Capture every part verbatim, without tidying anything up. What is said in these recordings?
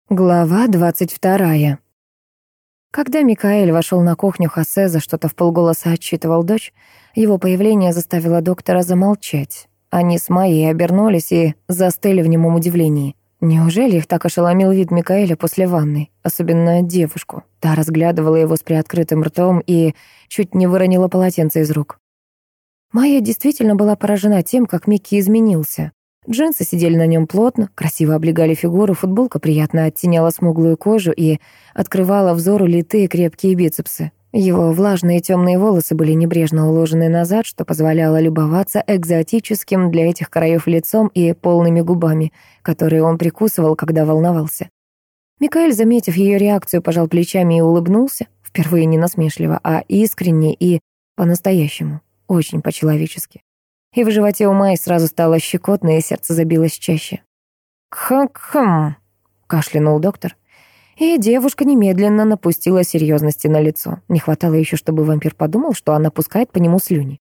Глава двадцать вторая. Когда Микаэль вошел на кухню, Хосе за что-то вполголоса отчитывал дочь, его появление заставило доктора замолчать. Они с Майей обернулись и застыли в немом удивлении. Неужели их так ошеломил вид Микаэля после ванны? Особенно девушку. Та разглядывала его с приоткрытым ртом и чуть не выронила полотенце из рук. Майя действительно была поражена тем, как Микки изменился. Джинсы сидели на нем плотно, красиво облегали фигуру, футболка приятно оттеняла смуглую кожу и открывала взору литые крепкие бицепсы. Его влажные темные волосы были небрежно уложены назад, что позволяло любоваться экзотическим для этих краев лицом и полными губами, которые он прикусывал, когда волновался. Микаэль, заметив ее реакцию, пожал плечами и улыбнулся, впервые не насмешливо, а искренне и по-настоящему, очень по-человечески. И в животе у Майи сразу стало щекотно, и сердце забилось чаще. «Кхм-кхм», — кашлянул доктор. И девушка немедленно напустила серьезности на лицо. Не хватало еще, чтобы вампир подумал, что она пускает по нему слюни.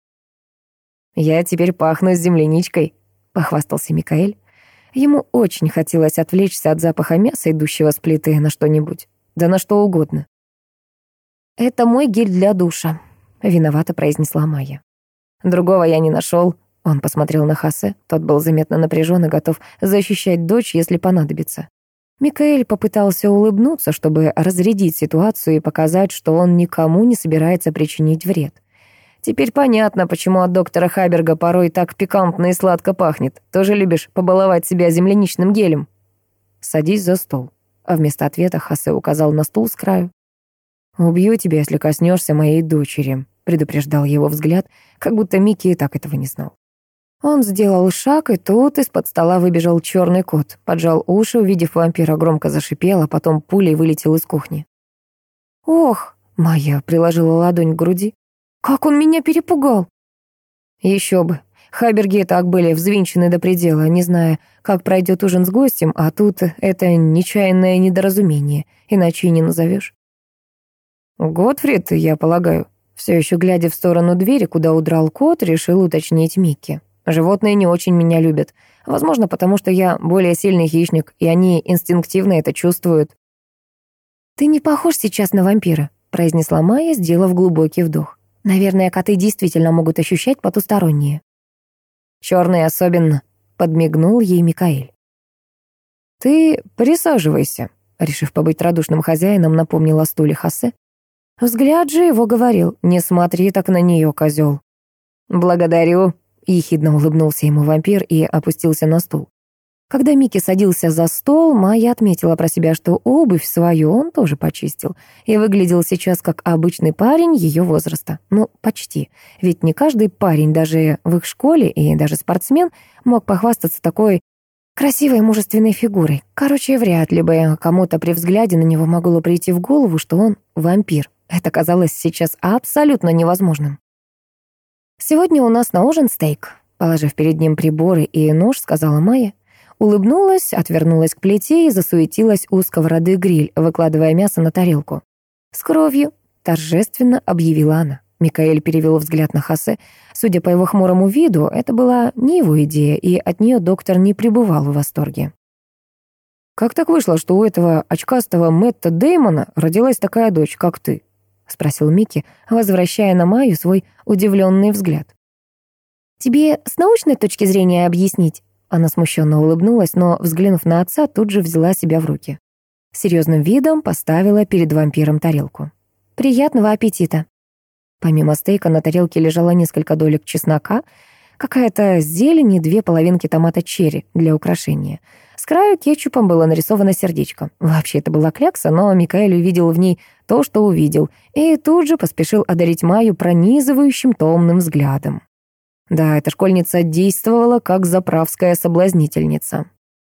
«Я теперь пахну с земляничкой», — похвастался Микаэль. Ему очень хотелось отвлечься от запаха мяса, идущего с плиты, на что-нибудь. Да на что угодно. «Это мой гель для душа», — виновато произнесла Майя. «Другого я не нашел». Он посмотрел на Хосе. Тот был заметно напряжен и готов защищать дочь, если понадобится. Микаэль попытался улыбнуться, чтобы разрядить ситуацию и показать, что он никому не собирается причинить вред. «Теперь понятно, почему от доктора Хаберга порой так пикантно и сладко пахнет. Тоже любишь побаловать себя земляничным гелем?» «Садись за стол». А вместо ответа Хосе указал на стул с краю. «Убью тебя, если коснешься моей дочери», — предупреждал его взгляд, как будто Микки и так этого не знал. Он сделал шаг, и тут из-под стола выбежал черный кот, поджал уши, увидев вампира, громко зашипел, а потом пулей вылетел из кухни. «Ох!» — Майя приложила ладонь к груди. «Как он меня перепугал!» Еще бы. Хаберги и так были взвинчены до предела, не зная, как пройдет ужин с гостем, а тут это нечаянное недоразумение, иначе и не назовешь. «Готфрид, я полагаю», все еще глядя в сторону двери, куда удрал кот, решил уточнить Микки. «Животные не очень меня любят. Возможно, потому что я более сильный хищник, и они инстинктивно это чувствуют». «Ты не похож сейчас на вампира», — произнесла Майя, сделав глубокий вдох. «Наверное, коты действительно могут ощущать потустороннее». «Черные особенно», — подмигнул ей Микаэль. «Ты присаживайся», — решив побыть радушным хозяином, напомнил о стуле Хосе. Взгляд же его говорил: «Не смотри так на нее, козел». «Благодарю», — ехидно улыбнулся ему вампир и опустился на стул. Когда Микки садился за стол, Майя отметила про себя, что обувь свою он тоже почистил и выглядел сейчас как обычный парень ее возраста. Ну, почти. Ведь не каждый парень, даже в их школе и даже спортсмен, мог похвастаться такой красивой мужественной фигурой. Короче, вряд ли бы кому-то при взгляде на него могло прийти в голову, что он вампир. Это казалось сейчас абсолютно невозможным. «Сегодня у нас на ужин стейк», — положив перед ним приборы и нож, сказала Майя. Улыбнулась, отвернулась к плите и засуетилась у сковороды гриль, выкладывая мясо на тарелку. «С кровью», — торжественно объявила она. Микаэль перевел взгляд на Хосе. Судя по его хмурому виду, это была не его идея, и от нее доктор не пребывал в восторге. «Как так вышло, что у этого очкастого Мэтта Дэймона родилась такая дочь, как ты?» — спросил Микки, возвращая на Майю свой удивленный взгляд. «Тебе с научной точки зрения объяснить?» Она смущенно улыбнулась, но, взглянув на отца, тут же взяла себя в руки. Серьезным видом поставила перед вампиром тарелку. «Приятного аппетита!» Помимо стейка на тарелке лежало несколько долек чеснока, какая-то зелень и две половинки томата черри для украшения. С краю кетчупом было нарисовано сердечко. Вообще это была клякса, но Микаэль увидел в ней то, что увидел, и тут же поспешил одарить Майю пронизывающим томным взглядом. Да, эта школьница действовала как заправская соблазнительница.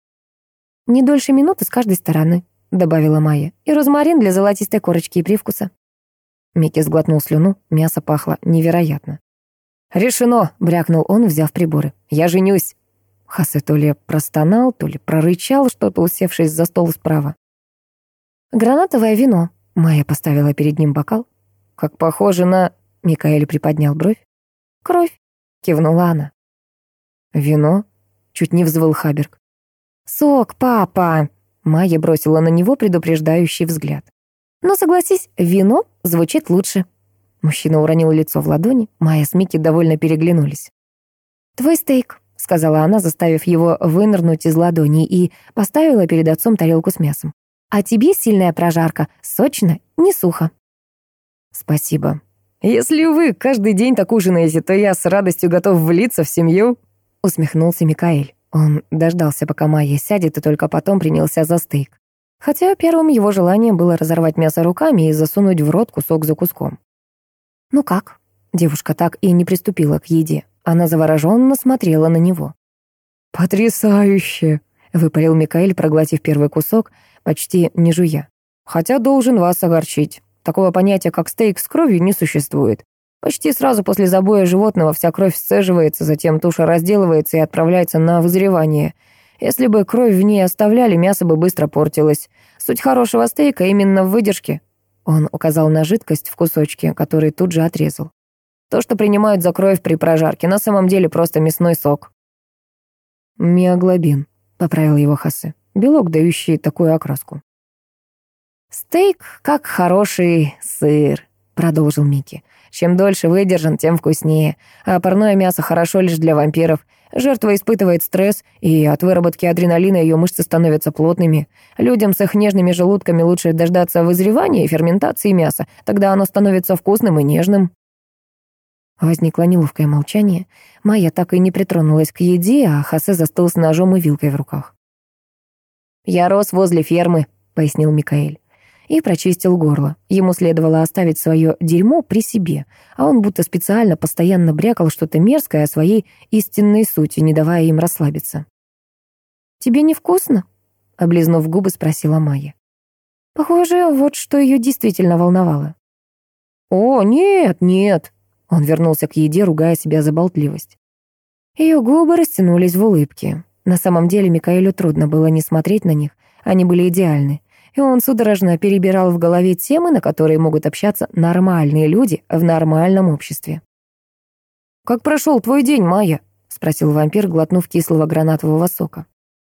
«Не дольше минуты с каждой стороны», — добавила Майя, «и розмарин для золотистой корочки и привкуса». Микки сглотнул слюну, мясо пахло невероятно. «Решено!» — брякнул он, взяв приборы. «Я женюсь!» Хосе то ли простонал, то ли прорычал что-то, усевшись за стол справа. «Гранатовое вино», — Майя поставила перед ним бокал. «Как похоже на...» — Микаэль приподнял бровь. «Кровь», — кивнула она. «Вино?» — чуть не взвыл Хаберг. «Сок, папа!» Майя бросила на него предупреждающий взгляд. «Но согласись, вино звучит лучше». Мужчина уронил лицо в ладони, Майя с Микки довольно переглянулись. «Твой стейк», — сказала она, заставив его вынырнуть из ладони, и поставила перед отцом тарелку с мясом. «А тебе сильная прожарка, сочно, не сухо». «Спасибо. Если вы каждый день так ужинаете, то я с радостью готов влиться в семью», — усмехнулся Микаэль. Он дождался, пока Майя сядет, и только потом принялся за стейк. Хотя первым его желанием было разорвать мясо руками и засунуть в рот кусок за куском. «Ну как?» Девушка так и не приступила к еде. Она завороженно смотрела на него. «Потрясающе!» — выпалил Микаэль, проглотив первый кусок, почти не жуя. «Хотя должен вас огорчить. Такого понятия, как стейк с кровью, не существует. Почти сразу после забоя животного вся кровь сцеживается, затем туша разделывается и отправляется на вызревание. Если бы кровь в ней оставляли, мясо бы быстро портилось. Суть хорошего стейка именно в выдержке». Он указал на жидкость в кусочке, который тут же отрезал. «То, что принимают за кровь при прожарке, на самом деле просто мясной сок». «Миоглобин», — поправил его Хосе. «Белок, дающий такую окраску». «Стейк как хороший сыр», — продолжил Микки. «Чем дольше выдержан, тем вкуснее. А парное мясо хорошо лишь для вампиров. Жертва испытывает стресс, и от выработки адреналина ее мышцы становятся плотными. Людям с их нежными желудками лучше дождаться вызревания и ферментации мяса. Тогда оно становится вкусным и нежным». Возникло неловкое молчание. Майя так и не притронулась к еде, а Хосе застыл с ножом и вилкой в руках. «Я рос возле фермы», — пояснил Микаэль. И прочистил горло. Ему следовало оставить свое дерьмо при себе, а он будто специально постоянно брякал что-то мерзкое о своей истинной сути, не давая им расслабиться. «Тебе невкусно?» — облизнув губы, спросила Майя. Похоже, вот что ее действительно волновало. «О, нет, нет!» — он вернулся к еде, ругая себя за болтливость. Ее губы растянулись в улыбке. На самом деле Микаэлю трудно было не смотреть на них, они были идеальны. И он судорожно перебирал в голове темы, на которые могут общаться нормальные люди в нормальном обществе. «Как прошел твой день, Майя?» — спросил вампир, глотнув кислого гранатового сока.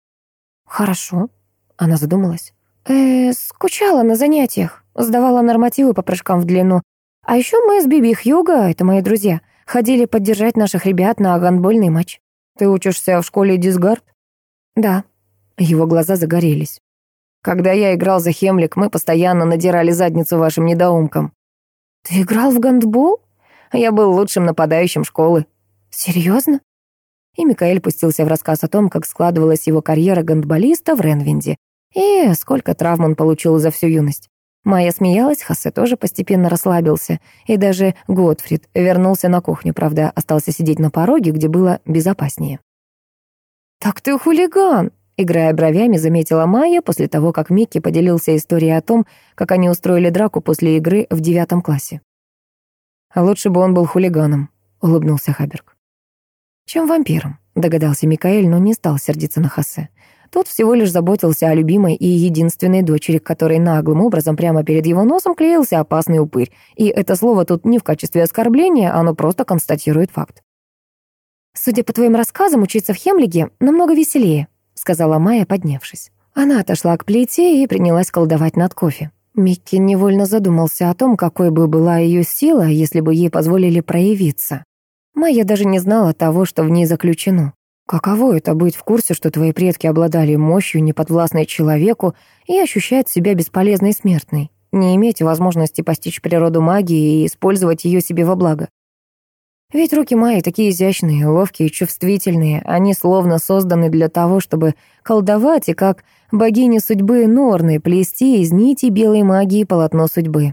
«Хорошо», — она задумалась. «Э, скучала на занятиях, сдавала нормативы по прыжкам в длину. А еще мы с Биби и Хьюго, это мои друзья, ходили поддержать наших ребят на гандбольный матч. Ты учишься в школе Дисгард?» «Да». Его глаза загорелись. «Когда я играл за Хемлик, мы постоянно надирали задницу вашим недоумкам». «Ты играл в гандбол?» «Я был лучшим нападающим школы». «Серьезно?» И Микаэль пустился в рассказ о том, как складывалась его карьера гандболиста в Ренвинде, и сколько травм он получил за всю юность. Майя смеялась, Хосе тоже постепенно расслабился, и даже Готфрид вернулся на кухню, правда, остался сидеть на пороге, где было безопаснее. «Так ты хулиган!» Играя бровями, заметила Майя после того, как Микки поделился историей о том, как они устроили драку после игры в девятом классе. «А лучше бы он был хулиганом», — улыбнулся Хаберг. «Чем вампиром», — догадался Микаэль, но не стал сердиться на Хосе. Тот всего лишь заботился о любимой и единственной дочери, которой наглым образом прямо перед его носом клеился опасный упырь. И это слово тут не в качестве оскорбления, оно просто констатирует факт. «Судя по твоим рассказам, учиться в Хемлиге намного веселее», — сказала Майя, поднявшись. Она отошла к плите и принялась колдовать над кофе. Микки невольно задумался о том, какой бы была ее сила, если бы ей позволили проявиться. Майя даже не знала того, что в ней заключено. Каково это быть в курсе, что твои предки обладали мощью, неподвластной человеку, и ощущать себя бесполезной смертной, не иметь возможности постичь природу магии и использовать ее себе во благо? Ведь руки Майи такие изящные, ловкие, чувствительные, они словно созданы для того, чтобы колдовать и, как богини судьбы Норны, плести из нити белой магии полотно судьбы.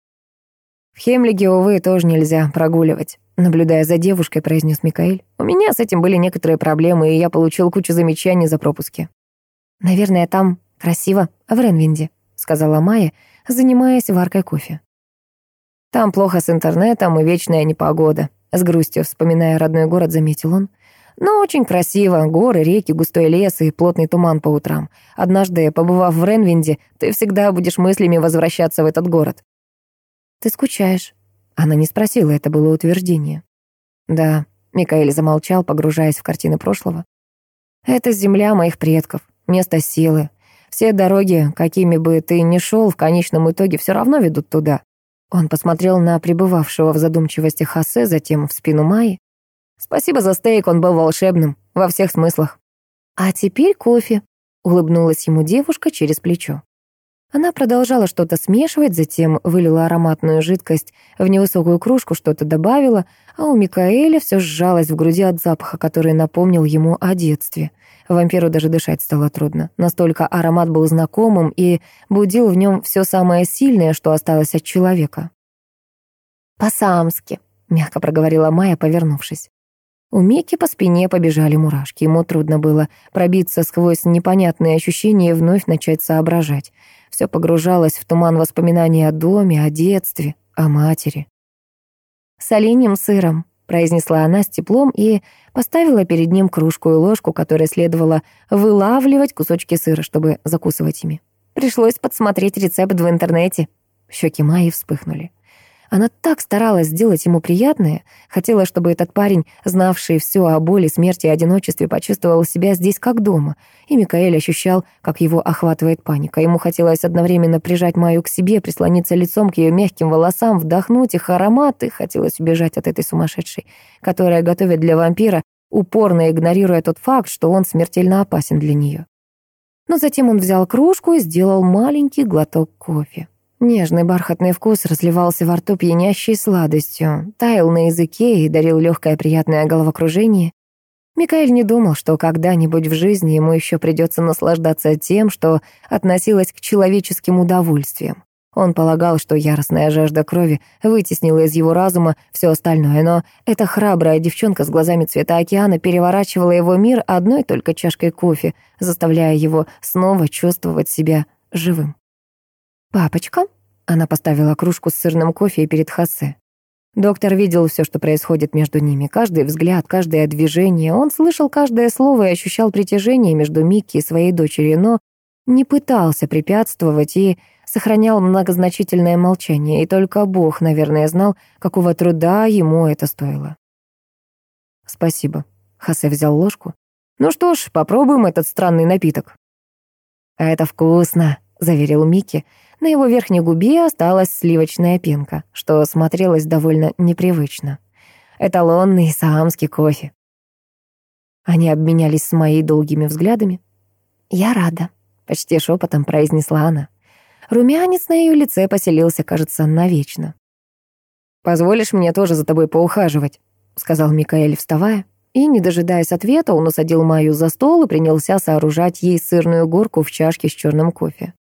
«В Хемлиге, увы, тоже нельзя прогуливать», — наблюдая за девушкой, произнес Микаэль. «У меня с этим были некоторые проблемы, и я получил кучу замечаний за пропуски». «Наверное, там красиво, в Ренвинде», — сказала Майя, занимаясь варкой кофе. «Там плохо с интернетом и вечная непогода», — с грустью, вспоминая родной город, заметил он. «Но очень красиво. Горы, реки, густой лес и плотный туман по утрам. Однажды, побывав в Ренвинде, ты всегда будешь мыслями возвращаться в этот город». «Ты скучаешь?» Она не спросила, это было утверждение. «Да», — Микаэль замолчал, погружаясь в картины прошлого. «Это земля моих предков, место силы. Все дороги, какими бы ты ни шел, в конечном итоге все равно ведут туда». Он посмотрел на пребывавшего в задумчивости Хосе, затем в спину Майи. «Спасибо за стейк, он был волшебным, во всех смыслах». «А теперь кофе», — улыбнулась ему девушка через плечо. Она продолжала что-то смешивать, затем вылила ароматную жидкость в невысокую кружку, что-то добавила, а у Микаэля все сжалось в груди от запаха, который напомнил ему о детстве. Вампиру даже дышать стало трудно. Настолько аромат был знакомым и будил в нем все самое сильное, что осталось от человека. «По-самски», — мягко проговорила Майя, повернувшись. У Мики по спине побежали мурашки. Ему трудно было пробиться сквозь непонятные ощущения и вновь начать соображать. Все погружалось в туман воспоминаний о доме, о детстве, о матери. «С оленьим сыром», — произнесла она с теплом и поставила перед ним кружку и ложку, которой следовало вылавливать кусочки сыра, чтобы закусывать ими. Пришлось подсмотреть рецепт в интернете. Щеки Майи вспыхнули. Она так старалась сделать ему приятное, хотела, чтобы этот парень, знавший все о боли, смерти и одиночестве, почувствовал себя здесь как дома. И Микаэль ощущал, как его охватывает паника. Ему хотелось одновременно прижать Майю к себе, прислониться лицом к ее мягким волосам, вдохнуть их аромат, и хотелось убежать от этой сумасшедшей, которая готовит для вампира, упорно игнорируя тот факт, что он смертельно опасен для нее. Но затем он взял кружку и сделал маленький глоток кофе. Нежный бархатный вкус разливался во рту пьянящей сладостью, таял на языке и дарил легкое приятное головокружение. Микаэль не думал, что когда-нибудь в жизни ему еще придется наслаждаться тем, что относилось к человеческим удовольствиям. Он полагал, что яростная жажда крови вытеснила из его разума все остальное, но эта храбрая девчонка с глазами цвета океана переворачивала его мир одной только чашкой кофе, заставляя его снова чувствовать себя живым. «Папочка?» — она поставила кружку с сырным кофе перед Хосе. Доктор видел все, что происходит между ними, каждый взгляд, каждое движение. Он слышал каждое слово и ощущал притяжение между Микки и своей дочерью, но не пытался препятствовать и сохранял многозначительное молчание, и только Бог, наверное, знал, какого труда ему это стоило. «Спасибо», — Хосе взял ложку. «Ну что ж, попробуем этот странный напиток». «Это вкусно», — заверил Микки. На его верхней губе осталась сливочная пенка, что смотрелось довольно непривычно. Эталонный саамский кофе. Они обменялись с Майей долгими взглядами. «Я рада», — почти шепотом произнесла она. Румянец на ее лице поселился, кажется, навечно. «Позволишь мне тоже за тобой поухаживать?» — сказал Микаэль, вставая. И, не дожидаясь ответа, он усадил Майю за стол и принялся сооружать ей сырную горку в чашке с черным кофе.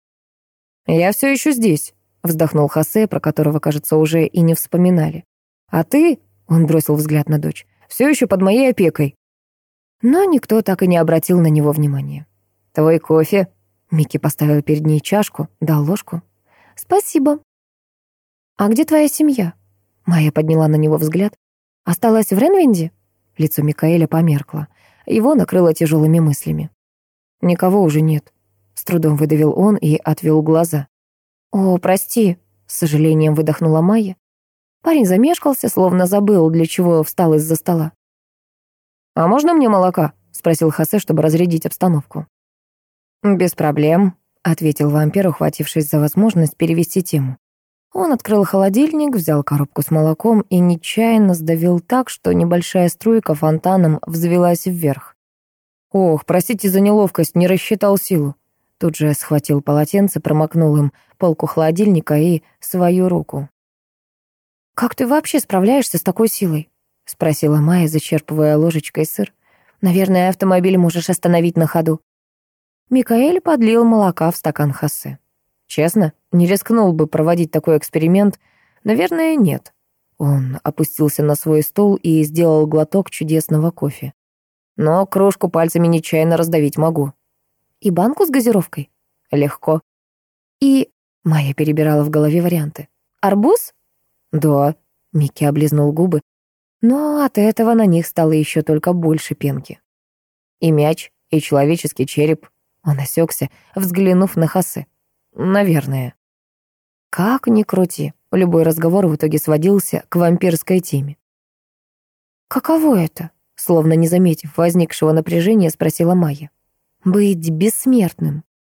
«Я все еще здесь», — вздохнул Хосе, про которого, кажется, уже и не вспоминали. «А ты», — он бросил взгляд на дочь, — «все еще под моей опекой». Но никто так и не обратил на него внимания. «Твой кофе», — Микки поставил перед ней чашку, дал ложку. «Спасибо». «А где твоя семья?» Майя подняла на него взгляд. «Осталась в Ренвинде?» Лицо Микаэля померкло. Его накрыло тяжелыми мыслями. «Никого уже нет», — с трудом выдавил он и отвел глаза. «О, прости», — с сожалением выдохнула Майя. Парень замешкался, словно забыл, для чего встал из-за стола. «А можно мне молока?» — спросил Хосе, чтобы разрядить обстановку. «Без проблем», — ответил вампир, ухватившись за возможность перевести тему. Он открыл холодильник, взял коробку с молоком и нечаянно сдавил так, что небольшая струйка фонтаном взвелась вверх. «Ох, простите за неловкость, не рассчитал силу». Тут же схватил полотенце, промокнул им полку холодильника и свою руку. «Как ты вообще справляешься с такой силой?» — спросила Майя, зачерпывая ложечкой сыр. «Наверное, автомобиль можешь остановить на ходу». Микаэль подлил молока в стакан Хосе. «Честно, не рискнул бы проводить такой эксперимент. Наверное, нет». Он опустился на свой стул и сделал глоток чудесного кофе. «Но кружку пальцами нечаянно раздавить могу». «И банку с газировкой?» «Легко». «И...» — Майя перебирала в голове варианты. «Арбуз?» «Да», — Микки облизнул губы, но от этого на них стало еще только больше пенки. «И мяч, и человеческий череп». Он осекся, взглянув на Хосе. «Наверное». Как ни крути, любой разговор в итоге сводился к вампирской теме. «Каково это?» — словно не заметив возникшего напряжения, спросила Майя. «Быть бессмертным».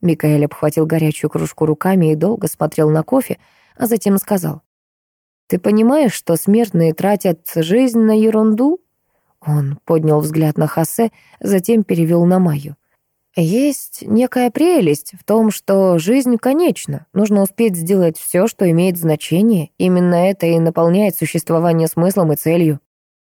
Микаэль обхватил горячую кружку руками и долго смотрел на кофе, а затем сказал: «Ты понимаешь, что смертные тратят жизнь на ерунду?» Он поднял взгляд на Хосе, затем перевел на Майю. «Есть некая прелесть в том, что жизнь конечна. Нужно успеть сделать все, что имеет значение. Именно это и наполняет существование смыслом и целью».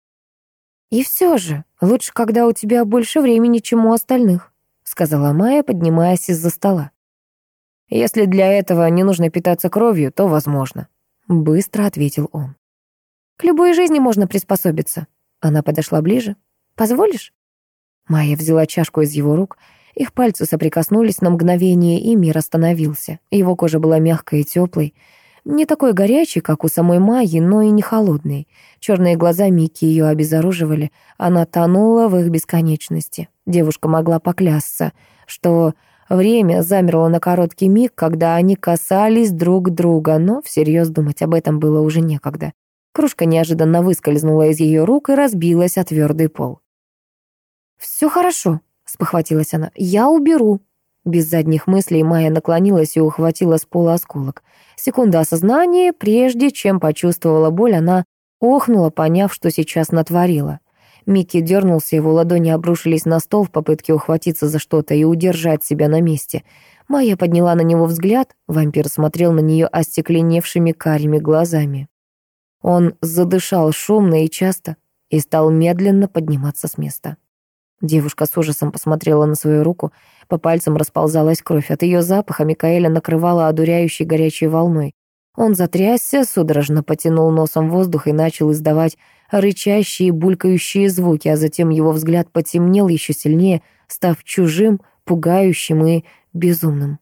«И все же, лучше, когда у тебя больше времени, чем у остальных», сказала Майя, поднимаясь из-за стола. «Если для этого не нужно питаться кровью, то возможно», быстро ответил он. «К любой жизни можно приспособиться». Она подошла ближе. «Позволишь?» Майя взяла чашку из его рук. Их пальцы соприкоснулись на мгновение, и мир остановился. Его кожа была мягкой и теплой. Не такой горячей, как у самой Майи, но и не холодной. Черные глаза Микки ее обезоруживали. Она тонула в их бесконечности. Девушка могла поклясться, что время замерло на короткий миг, когда они касались друг друга, но всерьез думать об этом было уже некогда. Кружка неожиданно выскользнула из ее рук и разбилась о твердый пол. «Все хорошо», — спохватилась она. «Я уберу». Без задних мыслей Майя наклонилась и ухватила с пола осколок. Секунда осознания, прежде чем почувствовала боль, она охнула, поняв, что сейчас натворила. Микки дернулся, его ладони обрушились на стол в попытке ухватиться за что-то и удержать себя на месте. Майя подняла на него взгляд, вампир смотрел на нее остекленевшими карими глазами. Он задышал шумно и часто и стал медленно подниматься с места. Девушка с ужасом посмотрела на свою руку, по пальцам расползалась кровь. От ее запаха Микаэля накрывала одуряющей горячей волной. Он затрясся, судорожно потянул носом воздух и начал издавать рычащие, булькающие звуки, а затем его взгляд потемнел еще сильнее, став чужим, пугающим и безумным.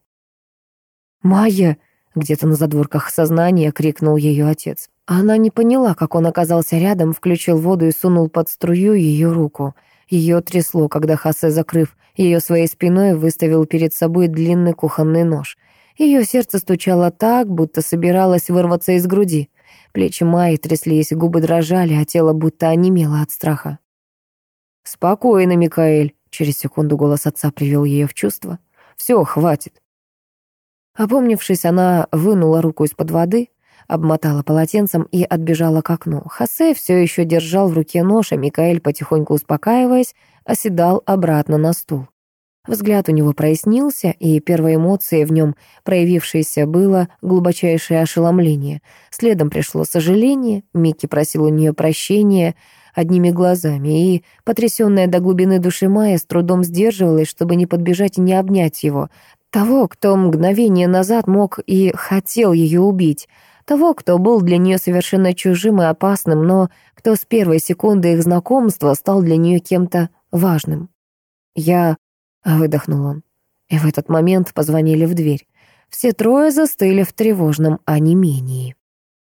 «Майя!» — где-то на задворках сознания крикнул ее отец. Она не поняла, как он оказался рядом, включил воду и сунул под струю ее руку. Ее трясло, когда Хосе, закрыв ее своей спиной, выставил перед собой длинный кухонный нож. Ее сердце стучало так, будто собиралось вырваться из груди. Плечи Майи тряслись, губы дрожали, а тело будто онемело от страха. «Спокойно, Микаэль», — через секунду голос отца привел ее в чувство. «Все, хватит». Опомнившись, она вынула руку из-под воды, обмотала полотенцем и отбежала к окну. Хосе все еще держал в руке нож, а Микаэль, потихоньку успокаиваясь, оседал обратно на стул. Взгляд у него прояснился, и первой эмоцией в нем проявившейся было глубочайшее ошеломление. Следом пришло сожаление, Микки просил у нее прощения одними глазами, и, потрясенная до глубины души Майя, с трудом сдерживалась, чтобы не подбежать и не обнять его. Того, кто мгновение назад мог и хотел ее убить. Того, кто был для нее совершенно чужим и опасным, но кто с первой секунды их знакомства стал для нее кем-то важным. «Я...» — выдохнул он. И в этот момент позвонили в дверь. Все трое застыли в тревожном онемении.